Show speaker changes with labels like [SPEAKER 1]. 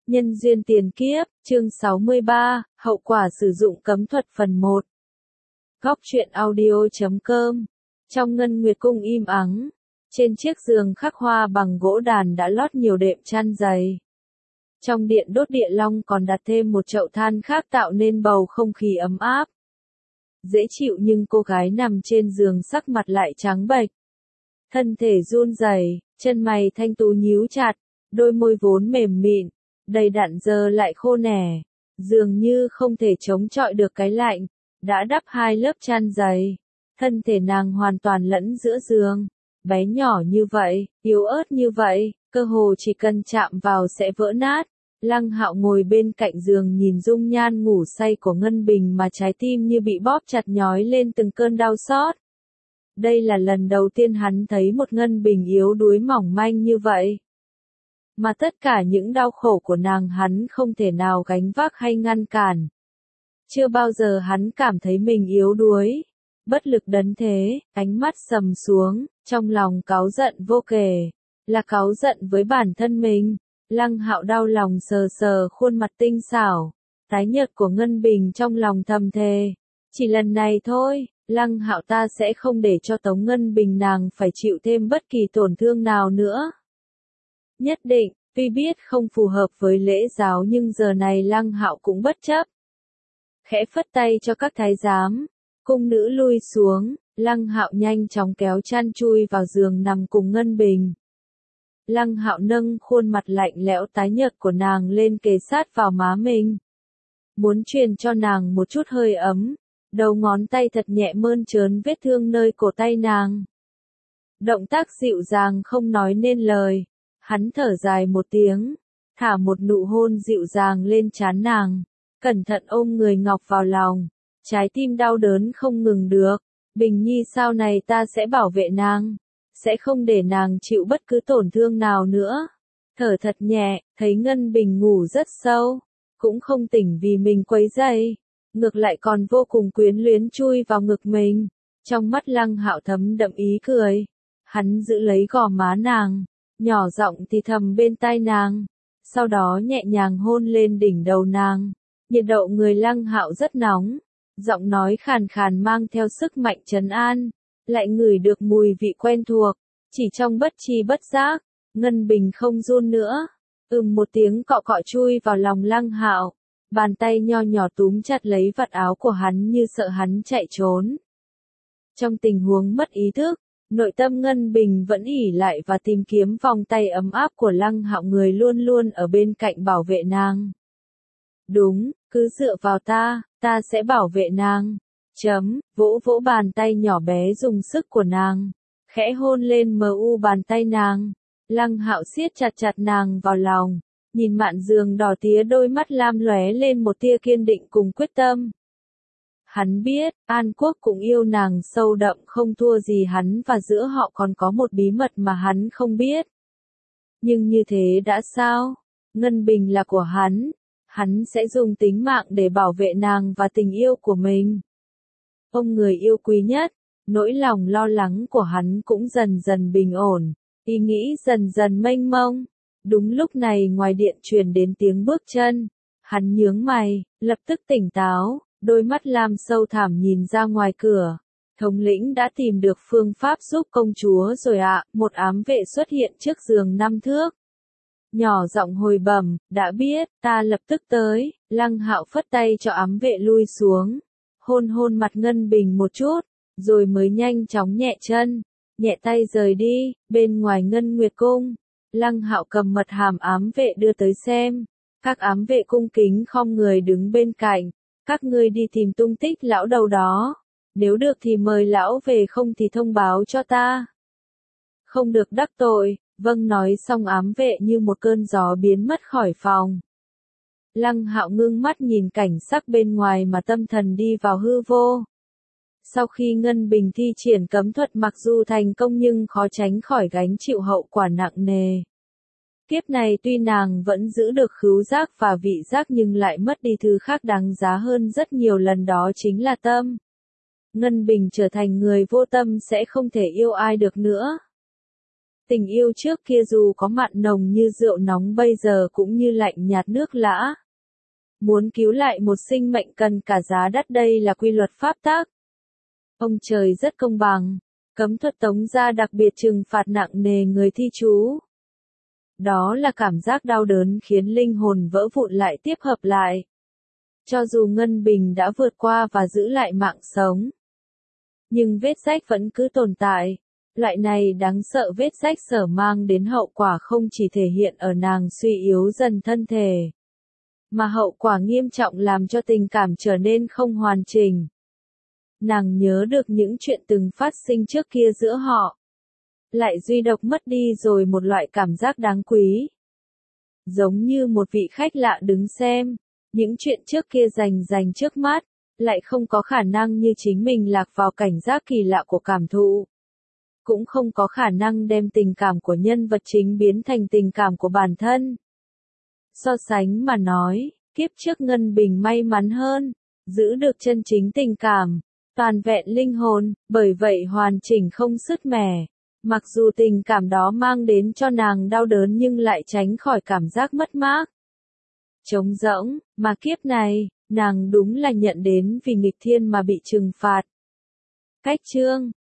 [SPEAKER 1] Nhân duyên tiền kiếp, chương 63, hậu quả sử dụng cấm thuật phần 1. Góc truyện audio.com. Trong ngân nguyệt cung im ắng, trên chiếc giường khắc hoa bằng gỗ đàn đã lót nhiều đệm chăn dày. Trong điện đốt địa long còn đặt thêm một chậu than khác tạo nên bầu không khí ấm áp. Dễ chịu nhưng cô gái nằm trên giường sắc mặt lại trắng bệch. Thân thể run rẩy, chân mày thanh tú nhíu chặt, đôi môi vốn mềm mịn, đầy đặn giờ lại khô nẻ, dường như không thể chống chọi được cái lạnh, đã đắp 2 lớp chăn dày. Thân thể nàng hoàn toàn lẫn giữa giường, bé nhỏ như vậy, yếu ớt như vậy, cơ hồ chỉ cần chạm vào sẽ vỡ nát. Lăng Hạo ngồi bên cạnh giường nhìn dung nhan ngủ say của Ngân Bình mà trái tim như bị bóp chặt nhói lên từng cơn đau xót. Đây là lần đầu tiên hắn thấy một Ngân Bình yếu đuối mỏng manh như vậy. Mà tất cả những đau khổ của nàng hắn không thể nào gánh vác hay ngăn cản. Chưa bao giờ hắn cảm thấy mình yếu đuối, bất lực đến thế, ánh mắt sầm xuống, trong lòng cáu giận vô kể, là cáu giận với bản thân mình. Lăng Hạo đau lòng sờ sờ khuôn mặt tinh xảo, tái nhợt của Ngân Bình trong lòng thầm thề. Chỉ lần này thôi, Lăng Hạo ta sẽ không để cho Tống Ngân Bình nàng phải chịu thêm bất kỳ tổn thương nào nữa. Nhất định, tuy biết không phù hợp với lễ giáo nhưng giờ này Lăng Hạo cũng bất chấp. Khẽ phất tay cho các thái giám, cung nữ lui xuống, Lăng Hạo nhanh chóng kéo chăn chui vào giường nằm cùng Ngân Bình. Lăng Hạo nâng khuôn mặt lạnh lẽo tái nhợt của nàng lên kề sát vào má mình. Muốn truyền cho nàng một chút hơi ấm, đầu ngón tay thật nhẹ mơn trớn vết thương nơi cổ tay nàng. Động tác dịu dàng không nói nên lời, hắn thở dài một tiếng, thả một nụ hôn dịu dàng lên trán nàng, cẩn thận ôm người ngọc vào lòng, trái tim đau đớn không ngừng được. Bình Nhi sau này ta sẽ bảo vệ nàng, sẽ không để nàng chịu bất cứ tổn thương nào nữa. Thở thật nhẹ, thấy Ngân Bình ngủ rất sâu, cũng không tỉnh vì mình quấy rầy, ngược lại còn vô cùng quyến luyến chui vào ngực mình. Trong mắt Lăng Hạo thấm đậm ý cười, hắn giữ lấy gò má nàng, nhỏ giọng thì thầm bên tai nàng, sau đó nhẹ nhàng hôn lên đỉnh đầu nàng. Nhiệt độ người Lăng Hạo rất nóng, giọng nói khàn khàn mang theo sức mạnh trấn an, lại ngửi được mùi vị quen thuộc, chỉ trong bất tri bất giác, Ngân Bình không run nữa, một tiếng cọ cọ chui vào lòng Lăng Hạo, bàn tay nho nhỏ túm chặt lấy vạt áo của hắn như sợ hắn chạy trốn. Trong tình huống mất ý thức, nội tâm Ngân Bình vẫn ỷ lại và tìm kiếm vòng tay ấm áp của Lăng Hạo, người luôn luôn ở bên cạnh bảo vệ nàng. Đúng, cứ dựa vào ta sẽ bảo vệ nàng. Vỗ vỗ bàn tay nhỏ bé dùng sức của nàng, khẽ hôn lên bàn tay nàng. Lăng Hạo siết chặt chặt nàng vào lòng, nhìn mạn giường đỏ tía, đôi mắt lam lóe lên một tia kiên định cùng quyết tâm. Hắn biết, An Quốc cũng yêu nàng sâu đậm không thua gì hắn, và giữa họ còn có một bí mật mà hắn không biết. Nhưng như thế đã sao? Ngân Bình là của hắn sẽ dùng tính mạng để bảo vệ nàng và tình yêu của mình. Ông người yêu quý nhất, nỗi lòng lo lắng của hắn cũng dần dần bình ổn, ý nghĩ dần dần mênh mông. Đúng lúc này ngoài điện truyền đến tiếng bước chân, hắn nhướng mày, lập tức tỉnh táo, đôi mắt lam sâu thẳm nhìn ra ngoài cửa. Thống lĩnh đã tìm được phương pháp giúp công chúa rồi ạ. Một ám vệ xuất hiện trước giường 5 thước. Nhỏ giọng hồi bẩm, đã biết, ta lập tức tới. Lăng Hạo phất tay cho ám vệ lui xuống, hôn mặt Ngân Bình một chút, rồi mới nhanh chóng nhẹ chân, nhẹ tay rời đi. Bên ngoài Ngân Nguyệt Cung, Lăng Hạo cầm mật hàm ám vệ đưa tới xem. Các ám vệ cung kính khom người đứng bên cạnh. Các ngươi đi tìm tung tích lão đầu đó, nếu được thì mời lão về, không thì thông báo cho ta. Không được đắc tội. Vâng, nói xong ám vệ như một cơn gió biến mất khỏi phòng. Lăng Hạo ngưng mắt nhìn cảnh sắc bên ngoài mà tâm thần đi vào hư vô. Sau khi Ngân Bình thi triển cấm thuật mặc dù thành công nhưng khó tránh khỏi gánh chịu hậu quả nặng nề. Kiếp này tuy nàng vẫn giữ được khứu giác và vị giác nhưng lại mất đi thứ khác đáng giá hơn rất nhiều lần, đó chính là tâm. Ngân Bình trở thành người vô tâm sẽ không thể yêu ai được nữa. Tình yêu trước kia dù có mặn nồng như rượu nóng bây giờ cũng như lạnh nhạt nước lã. Muốn cứu lại một sinh mệnh cần cả giá đắt, đây là quy luật pháp tắc. Ông trời rất công bằng, cấm thuật tống gia đặc biệt trừng phạt nặng nề người thi chú. Đó là cảm giác đau đớn khiến linh hồn vỡ vụn lại tiếp hợp lại. Cho dù Ngân Bình đã vượt qua và giữ lại mạng sống, nhưng vết rách vẫn cứ tồn tại. Loại này đáng sợ vết rách sở mang đến hậu quả không chỉ thể hiện ở nàng suy yếu dần thân thể, mà hậu quả nghiêm trọng làm cho tình cảm trở nên không hoàn chỉnh. Nàng nhớ được những chuyện từng phát sinh trước kia giữa họ. Lại duy độc mất đi rồi một loại cảm giác đáng quý. Giống như một vị khách lạ đứng xem, những chuyện trước kia rành trước mắt, lại không có khả năng như chính mình lạc vào cảnh giác kỳ lạ của cảm thụ. Cũng không có khả năng đem tình cảm của nhân vật chính biến thành tình cảm của bản thân. So sánh mà nói, kiếp trước Ngân Bình may mắn hơn, giữ được chân chính tình cảm, toàn vẹn linh hồn, bởi vậy hoàn chỉnh không sứt mẻ. Mặc dù tình cảm đó mang đến cho nàng đau đớn nhưng lại tránh khỏi cảm giác mất mát, trống rỗng, mà kiếp này, nàng đúng là nhận đến vì nghịch thiên mà bị trừng phạt. Cách chương